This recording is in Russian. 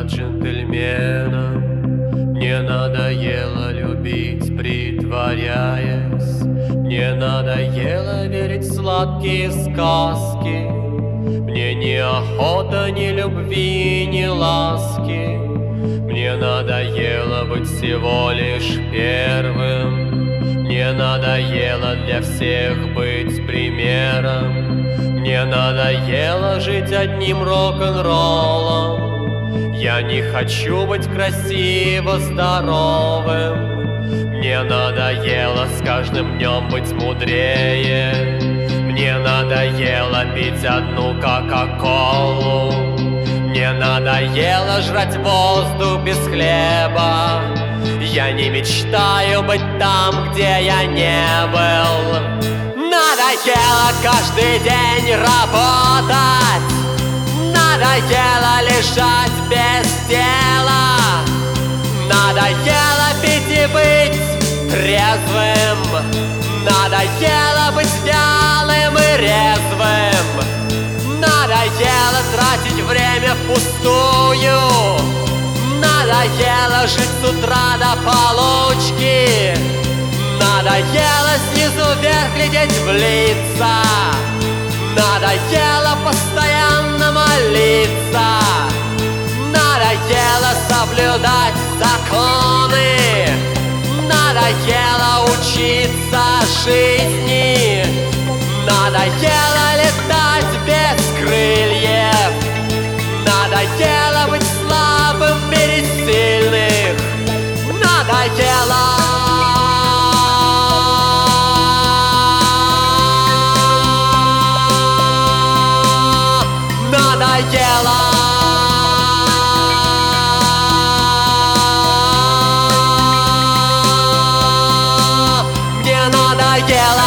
джентльменом. Мне надоело любить, притворяясь. Мне надоело верить в сладкие сказки. Мне ни охота, ни любви, ни ласки. Мне надоело быть всего лишь первым. Мне надоело для всех быть примером. Мне надоело жить одним рок-н-роллом. Я не хочу быть красиво здоровым. Мне надоело с каждым днем быть мудрее. Мне надоело пить одну кока-колу. Мне надоело жрать воздух без хлеба. Я не мечтаю быть там, где я не был. Надоело каждый день работать. Надоело лежать без дела. Надоело пить и быть трезвым. Надоело быть вялым и резвым. Надоело тратить время впустую. Надоело жить с утра до получки. Надоело снизу вверх глядеть в лица. Надоело постоянно молиться. Надоело соблюдать законы. Надоело учиться жизни. Надоело летать без крыльев. Надоело быть слабым перед сильных. Надоело. Надоело. Мне надоело.